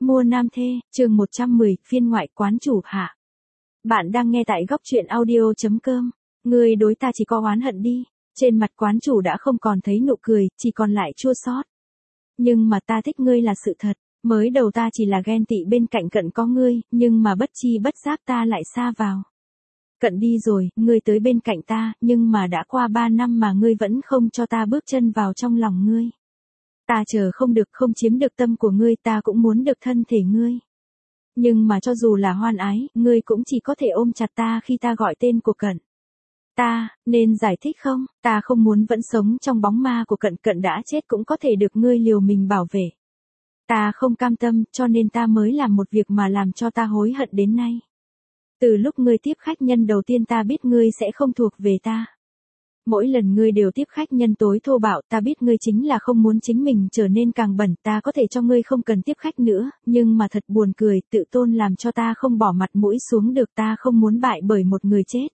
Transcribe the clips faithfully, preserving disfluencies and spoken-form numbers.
Mua nam thê, chương một trăm mười, phiên ngoại quán chủ hạ. Bạn đang nghe tại góc truyện audio chấm com. Ngươi đối ta chỉ có oán hận đi. Trên mặt quán chủ đã không còn thấy nụ cười, chỉ còn lại chua xót. Nhưng mà ta thích ngươi là sự thật. Mới đầu ta chỉ là ghen tị bên cạnh cận có ngươi, nhưng mà bất chi bất giác ta lại xa vào. Cận đi rồi, ngươi tới bên cạnh ta, nhưng mà đã qua ba năm mà ngươi vẫn không cho ta bước chân vào trong lòng ngươi. Ta chờ không được, không chiếm được tâm của ngươi, ta cũng muốn được thân thể ngươi. Nhưng mà cho dù là hoan ái, ngươi cũng chỉ có thể ôm chặt ta khi ta gọi tên của cận. Ta, nên giải thích không? Ta không muốn vẫn sống trong bóng ma của cận, cận đã chết cũng có thể được ngươi liều mình bảo vệ. Ta không cam tâm, cho nên ta mới làm một việc mà làm cho ta hối hận đến nay. Từ lúc ngươi tiếp khách nhân đầu tiên ta biết ngươi sẽ không thuộc về ta. Mỗi lần ngươi đều tiếp khách nhân tối thô bạo, ta biết ngươi chính là không muốn chính mình trở nên càng bẩn, ta có thể cho ngươi không cần tiếp khách nữa, nhưng mà thật buồn cười, tự tôn làm cho ta không bỏ mặt mũi xuống được, ta không muốn bại bởi một người chết.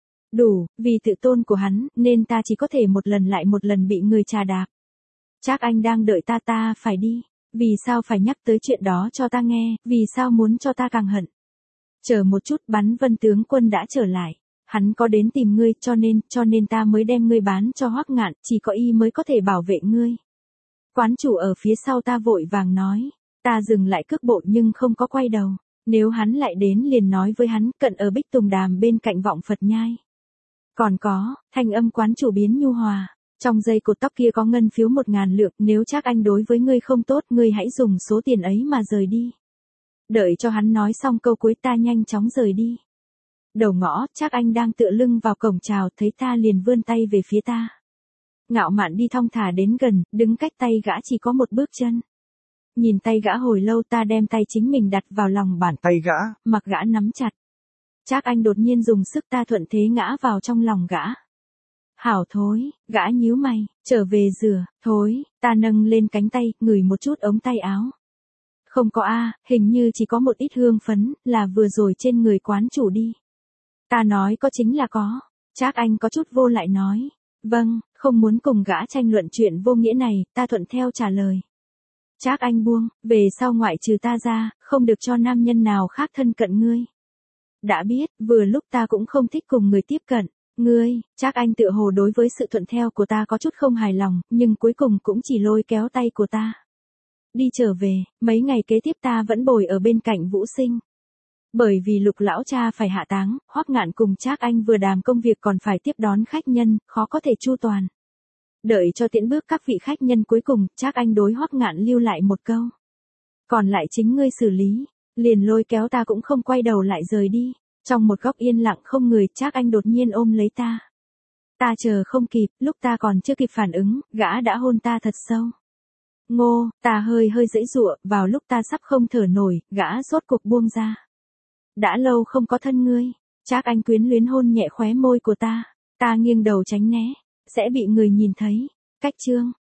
Đủ, vì tự tôn của hắn, nên ta chỉ có thể một lần lại một lần bị người trà đạp. Trác Anh đang đợi ta, ta phải đi. Vì sao phải nhắc tới chuyện đó cho ta nghe, vì sao muốn cho ta càng hận. Chờ một chút, Bắn Vân tướng quân đã trở lại. Hắn có đến tìm ngươi, cho nên, cho nên ta mới đem ngươi bán cho Hoắc Ngạn, chỉ có y mới có thể bảo vệ ngươi. Quán chủ ở phía sau ta vội vàng nói, ta dừng lại cước bộ nhưng không có quay đầu, nếu hắn lại đến liền nói với hắn, cận ở Bích Tùng Đàm bên cạnh Vọng Phật Nhai. Còn có, thanh âm quán chủ biến nhu hòa, trong dây cột tóc kia có ngân phiếu một ngàn lượng, nếu Trác Anh đối với ngươi không tốt, ngươi hãy dùng số tiền ấy mà rời đi. Đợi cho hắn nói xong câu cuối ta nhanh chóng rời đi. Đầu ngõ, Trác Anh đang tựa lưng vào cổng chào, thấy ta liền vươn tay về phía ta. Ngạo mạn đi thong thả đến gần, đứng cách tay gã chỉ có một bước chân. Nhìn tay gã hồi lâu, ta đem tay chính mình đặt vào lòng bàn tay gã, mặc gã nắm chặt. Trác Anh đột nhiên dùng sức, ta thuận thế ngã vào trong lòng gã. Hảo thối, gã nhíu mày, trở về rửa, thối, ta nâng lên cánh tay, ngửi một chút ống tay áo. Không có a, hình như chỉ có một ít hương phấn, là vừa rồi trên người quán chủ đi. Ta nói có chính là có. Trác Anh có chút vô lại nói. Vâng, không muốn cùng gã tranh luận chuyện vô nghĩa này, ta thuận theo trả lời. Trác Anh buông, về sau ngoại trừ ta ra, không được cho nam nhân nào khác thân cận ngươi. Đã biết, vừa lúc ta cũng không thích cùng người tiếp cận. Ngươi, Trác Anh tựa hồ đối với sự thuận theo của ta có chút không hài lòng, nhưng cuối cùng cũng chỉ lôi kéo tay của ta. Đi trở về, mấy ngày kế tiếp ta vẫn bồi ở bên cạnh Vũ Sinh. Bởi vì Lục lão cha phải hạ táng, Hoắc Ngạn cùng Trác Anh vừa đàm công việc còn phải tiếp đón khách nhân, khó có thể chu toàn. Đợi cho tiễn bước các vị khách nhân cuối cùng, Trác Anh đối Hoắc Ngạn lưu lại một câu. Còn lại chính ngươi xử lý, liền lôi kéo ta cũng không quay đầu lại rời đi. Trong một góc yên lặng không người, Trác Anh đột nhiên ôm lấy ta. Ta chờ không kịp, lúc ta còn chưa kịp phản ứng, gã đã hôn ta thật sâu. Ngô, ta hơi hơi giãy giụa, vào lúc ta sắp không thở nổi, gã rốt cuộc buông ra. Đã lâu không có thân ngươi. Trác Anh quyến luyến hôn nhẹ khóe môi của ta. Ta nghiêng đầu tránh né. Sẽ bị người nhìn thấy. Cách chương.